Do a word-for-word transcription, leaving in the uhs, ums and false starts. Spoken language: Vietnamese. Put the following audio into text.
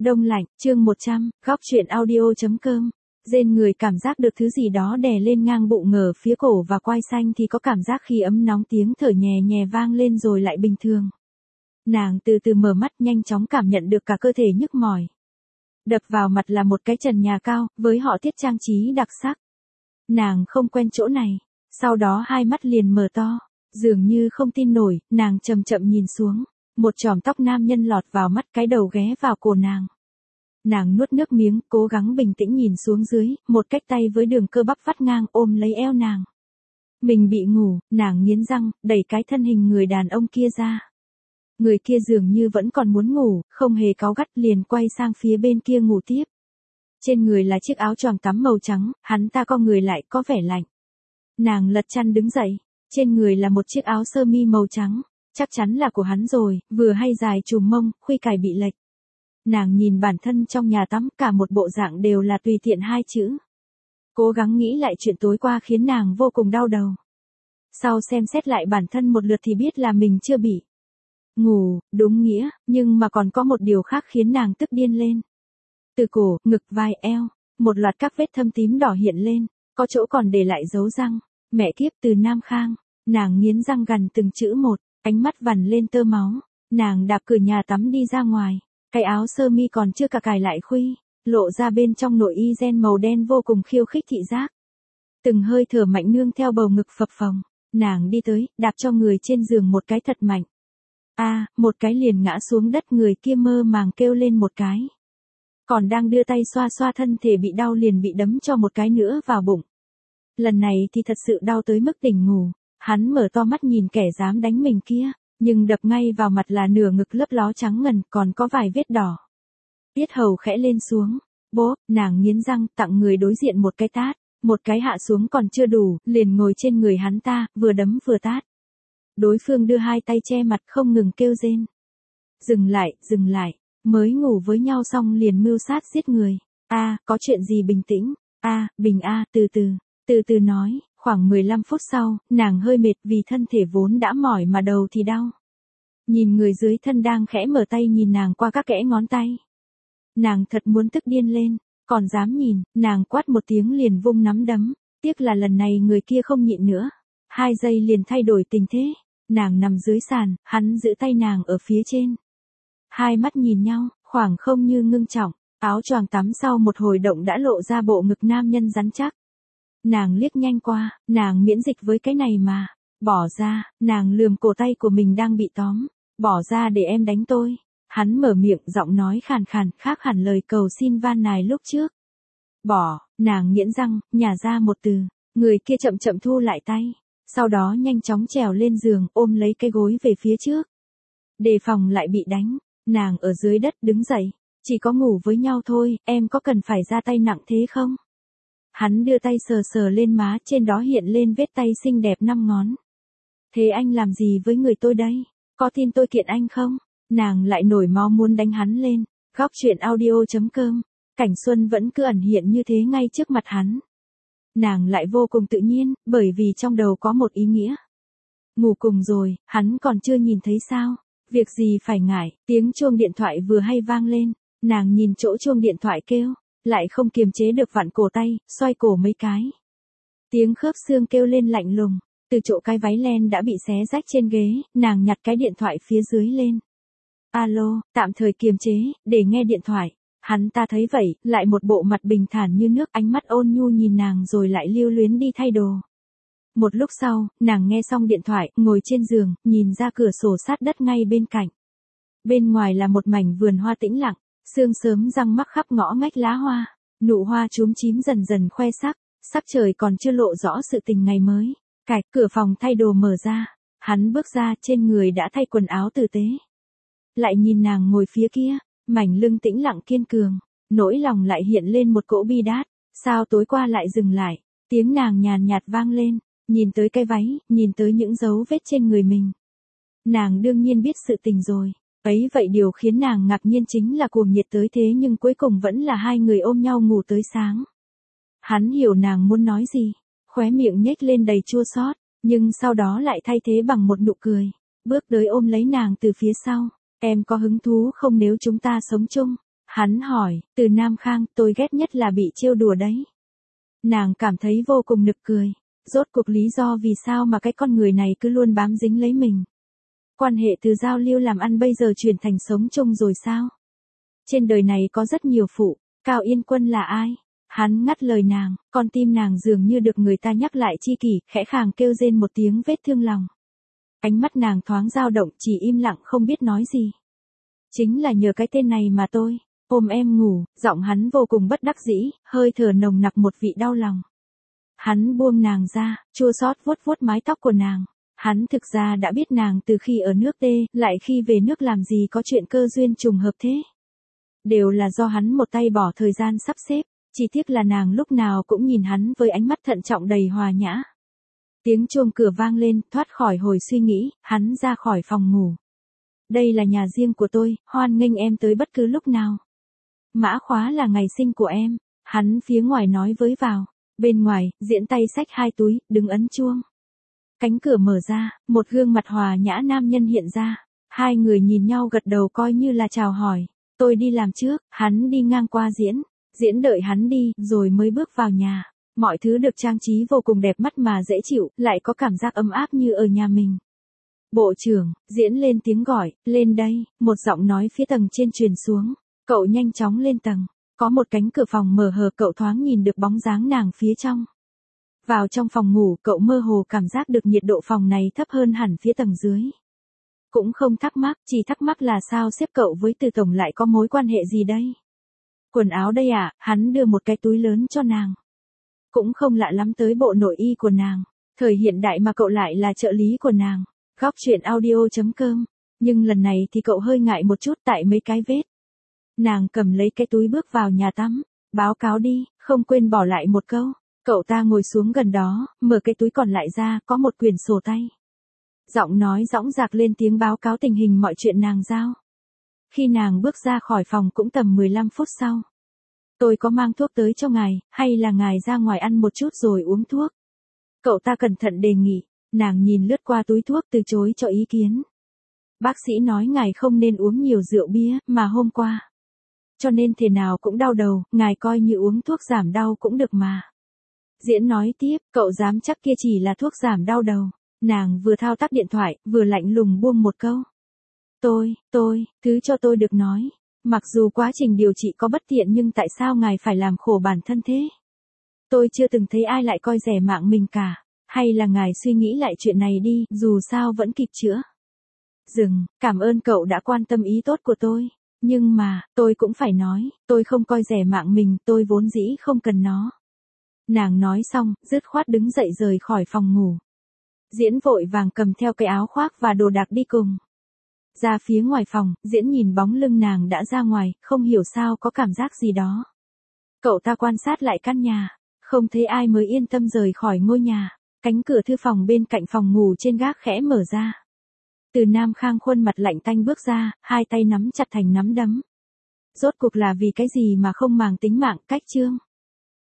Đông lạnh, chương một trăm, góc truyện audio.com. Rên người cảm giác được thứ gì đó đè lên ngang bụng ngờ phía cổ và quai xanh thì có cảm giác khi ấm nóng, tiếng thở nhè nhẹ vang lên rồi lại bình thường. Nàng từ từ mở mắt, nhanh chóng cảm nhận được cả cơ thể nhức mỏi. Đập vào mặt là một cái trần nhà cao, với họa tiết trang trí đặc sắc. Nàng không quen chỗ này, sau đó hai mắt liền mở to, dường như không tin nổi, nàng chậm chậm nhìn xuống. Một chòm tóc nam nhân lọt vào mắt, cái đầu ghé vào cổ nàng. Nàng nuốt nước miếng, cố gắng bình tĩnh nhìn xuống dưới, một cái tay với đường cơ bắp vắt ngang ôm lấy eo nàng. Mình bị ngủ, nàng nghiến răng, đẩy cái thân hình người đàn ông kia ra. Người kia dường như vẫn còn muốn ngủ, không hề cáu gắt, liền quay sang phía bên kia ngủ tiếp. Trên người là chiếc áo choàng tắm màu trắng, hắn ta co người lại có vẻ lạnh. Nàng lật chăn đứng dậy, trên người là một chiếc áo sơ mi màu trắng. Chắc chắn là của hắn rồi, vừa hay dài trùm mông, khuy cài bị lệch. Nàng nhìn bản thân trong nhà tắm, cả một bộ dạng đều là tùy tiện hai chữ. Cố gắng nghĩ lại chuyện tối qua khiến nàng vô cùng đau đầu. Sau xem xét lại bản thân một lượt thì biết là mình chưa bị ngủ, đúng nghĩa, nhưng mà còn có một điều khác khiến nàng tức điên lên. Từ cổ, ngực, vai, eo, một loạt các vết thâm tím đỏ hiện lên, có chỗ còn để lại dấu răng. Mẹ kiếp, từ Nam Khang. Nàng nghiến răng gằn từng chữ một. Ánh mắt vằn lên tơ máu, nàng đạp cửa nhà tắm đi ra ngoài, cái áo sơ mi còn chưa cả cài lại khuy, lộ ra bên trong nội y ren màu đen vô cùng khiêu khích thị giác. Từng hơi thở mạnh nương theo bầu ngực phập phồng, nàng đi tới, đạp cho người trên giường một cái thật mạnh. A, à, một cái liền ngã xuống đất, người kia mơ màng kêu lên một cái. Còn đang đưa tay xoa xoa thân thể bị đau liền bị đấm cho một cái nữa vào bụng. Lần này thì thật sự đau tới mức tỉnh ngủ. Hắn mở to mắt nhìn kẻ dám đánh mình kia, nhưng đập ngay vào mặt là nửa ngực lấp ló trắng ngần, còn có vài vết đỏ. Tiết hầu khẽ lên xuống, bố, nàng nghiến răng, tặng người đối diện một cái tát, một cái hạ xuống còn chưa đủ, liền ngồi trên người hắn ta, vừa đấm vừa tát. Đối phương đưa hai tay che mặt không ngừng kêu rên. Dừng lại, dừng lại, mới ngủ với nhau xong liền mưu sát giết người. A, à, có chuyện gì bình tĩnh, a, à, bình a, à, từ từ, từ từ nói. Khoảng mười lăm phút sau, nàng hơi mệt vì thân thể vốn đã mỏi mà đầu thì đau. Nhìn người dưới thân đang khẽ mở tay nhìn nàng qua các kẽ ngón tay. Nàng thật muốn tức điên lên, còn dám nhìn, nàng quát một tiếng liền vung nắm đấm. Tiếc là lần này người kia không nhịn nữa. Hai giây liền thay đổi tình thế. Nàng nằm dưới sàn, hắn giữ tay nàng ở phía trên. Hai mắt nhìn nhau, khoảng không như ngưng trọng. Áo choàng tắm sau một hồi động đã lộ ra bộ ngực nam nhân rắn chắc. Nàng liếc nhanh qua, nàng miễn dịch với cái này mà. Bỏ ra, nàng lườm cổ tay của mình đang bị tóm. Bỏ ra để em đánh tôi. Hắn mở miệng, giọng nói khàn khàn, khác hẳn lời cầu xin van nài lúc trước. Bỏ, nàng nghiến răng, nhả ra một từ. Người kia chậm chậm thu lại tay. Sau đó nhanh chóng trèo lên giường, ôm lấy cái gối về phía trước. Đề phòng lại bị đánh. Nàng ở dưới đất đứng dậy. Chỉ có ngủ với nhau thôi, em có cần phải ra tay nặng thế không? Hắn đưa tay sờ sờ lên má, trên đó hiện lên vết tay xinh đẹp năm ngón. Thế anh làm gì với người tôi đây? Có tin tôi kiện anh không? Nàng lại nổi máu muốn đánh hắn lên. Góc truyện audio.com. Cảnh Xuân vẫn cứ ẩn hiện như thế ngay trước mặt hắn. Nàng lại vô cùng tự nhiên, bởi vì trong đầu có một ý nghĩa. Ngủ cùng rồi, hắn còn chưa nhìn thấy sao? Việc gì phải ngại, tiếng chuông điện thoại vừa hay vang lên. Nàng nhìn chỗ chuông điện thoại kêu. Lại không kiềm chế được vặn cổ tay, xoay cổ mấy cái. Tiếng khớp xương kêu lên lạnh lùng, từ chỗ cái váy len đã bị xé rách trên ghế, nàng nhặt cái điện thoại phía dưới lên. Alo, tạm thời kiềm chế, để nghe điện thoại. Hắn ta thấy vậy, lại một bộ mặt bình thản như nước, ánh mắt ôn nhu nhìn nàng rồi lại lưu luyến đi thay đồ. Một lúc sau, nàng nghe xong điện thoại, ngồi trên giường, nhìn ra cửa sổ sát đất ngay bên cạnh. Bên ngoài là một mảnh vườn hoa tĩnh lặng. Sương sớm răng mắc khắp ngõ ngách lá hoa, nụ hoa chúm chím dần dần khoe sắc, sắc trời còn chưa lộ rõ sự tình ngày mới. Cạch, cửa phòng thay đồ mở ra, hắn bước ra, trên người đã thay quần áo tử tế. Lại nhìn nàng ngồi phía kia, mảnh lưng tĩnh lặng kiên cường, nỗi lòng lại hiện lên một cỗ bi đát, sao tối qua lại dừng lại, tiếng nàng nhàn nhạt vang lên, nhìn tới cái váy, nhìn tới những dấu vết trên người mình. Nàng đương nhiên biết sự tình rồi. Ấy vậy điều khiến nàng ngạc nhiên chính là cuồng nhiệt tới thế nhưng cuối cùng vẫn là hai người ôm nhau ngủ tới sáng. Hắn hiểu nàng muốn nói gì, khóe miệng nhếch lên đầy chua xót, nhưng sau đó lại thay thế bằng một nụ cười, bước tới ôm lấy nàng từ phía sau. Em có hứng thú không nếu chúng ta sống chung? Hắn hỏi, Từ Nam Khang, tôi ghét nhất là bị trêu đùa đấy. Nàng cảm thấy vô cùng nực cười. Rốt cuộc lý do vì sao mà cái con người này cứ luôn bám dính lấy mình. Quan hệ từ giao lưu làm ăn bây giờ chuyển thành sống chung rồi sao? Trên đời này có rất nhiều phụ, Cao Yên Quân là ai? Hắn ngắt lời nàng, con tim nàng dường như được người ta nhắc lại chi kỷ, khẽ khàng kêu rên một tiếng vết thương lòng. Ánh mắt nàng thoáng dao động, chỉ im lặng không biết nói gì. Chính là nhờ cái tên này mà tôi, ôm em ngủ, giọng hắn vô cùng bất đắc dĩ, hơi thở nồng nặc một vị đau lòng. Hắn buông nàng ra, chua xót vuốt vuốt mái tóc của nàng. Hắn thực ra đã biết nàng từ khi ở nước T, lại khi về nước làm gì có chuyện cơ duyên trùng hợp thế. Đều là do hắn một tay bỏ thời gian sắp xếp, chỉ tiếc là nàng lúc nào cũng nhìn hắn với ánh mắt thận trọng đầy hòa nhã. Tiếng chuông cửa vang lên, thoát khỏi hồi suy nghĩ, hắn ra khỏi phòng ngủ. Đây là nhà riêng của tôi, hoan nghênh em tới bất cứ lúc nào. Mã khóa là ngày sinh của em, hắn phía ngoài nói với vào. Bên ngoài, Diễn tay xách hai túi, đứng ấn chuông. Cánh cửa mở ra, một gương mặt hòa nhã nam nhân hiện ra. Hai người nhìn nhau gật đầu coi như là chào hỏi. Tôi đi làm trước, hắn đi ngang qua Diễn. Diễn đợi hắn đi, rồi mới bước vào nhà. Mọi thứ được trang trí vô cùng đẹp mắt mà dễ chịu, lại có cảm giác ấm áp như ở nhà mình. Bộ trưởng, Diễn lên tiếng gọi, lên đây, một giọng nói phía tầng trên truyền xuống. Cậu nhanh chóng lên tầng. Có một cánh cửa phòng mở hờ, cậu thoáng nhìn được bóng dáng nàng phía trong. Vào trong phòng ngủ, cậu mơ hồ cảm giác được nhiệt độ phòng này thấp hơn hẳn phía tầng dưới. Cũng không thắc mắc, chỉ thắc mắc là sao sếp cậu với Từ tổng lại có mối quan hệ gì đây? Quần áo đây à, hắn đưa một cái túi lớn cho nàng. Cũng không lạ lắm tới bộ nội y của nàng. Thời hiện đại mà cậu lại là trợ lý của nàng. Góc chuyện audio chấm com. Nhưng lần này thì cậu hơi ngại một chút tại mấy cái vết. Nàng cầm lấy cái túi bước vào nhà tắm. Báo cáo đi, không quên bỏ lại một câu. Cậu ta ngồi xuống gần đó, mở cái túi còn lại ra, có một quyển sổ tay. Giọng nói dõng dạc lên tiếng báo cáo tình hình mọi chuyện nàng giao. Khi nàng bước ra khỏi phòng cũng tầm mười lăm phút sau. Tôi có mang thuốc tới cho ngài, hay là ngài ra ngoài ăn một chút rồi uống thuốc? Cậu ta cẩn thận đề nghị, nàng nhìn lướt qua túi thuốc từ chối cho ý kiến. Bác sĩ nói ngài không nên uống nhiều rượu bia, mà hôm qua. Cho nên thế nào cũng đau đầu, ngài coi như uống thuốc giảm đau cũng được mà. Diễn nói tiếp, cậu dám chắc kia chỉ là thuốc giảm đau đầu. Nàng vừa thao tác điện thoại, vừa lạnh lùng buông một câu. Tôi, tôi, thứ cho tôi được nói. Mặc dù quá trình điều trị có bất tiện nhưng tại sao ngài phải làm khổ bản thân thế? Tôi chưa từng thấy ai lại coi rẻ mạng mình cả. Hay là ngài suy nghĩ lại chuyện này đi, dù sao vẫn kịp chữa. Dừng, cảm ơn cậu đã quan tâm ý tốt của tôi. Nhưng mà, tôi cũng phải nói, tôi không coi rẻ mạng mình, tôi vốn dĩ không cần nó. Nàng nói xong, dứt khoát đứng dậy rời khỏi phòng ngủ. Diễn vội vàng cầm theo cái áo khoác và đồ đạc đi cùng. Ra phía ngoài phòng, Diễn nhìn bóng lưng nàng đã ra ngoài, không hiểu sao có cảm giác gì đó. Cậu ta quan sát lại căn nhà, không thấy ai mới yên tâm rời khỏi ngôi nhà. Cánh cửa thư phòng bên cạnh phòng ngủ trên gác khẽ mở ra. Từ Nam Khang khuôn mặt lạnh tanh bước ra, hai tay nắm chặt thành nắm đấm. Rốt cuộc là vì cái gì mà không màng tính mạng, cách chương.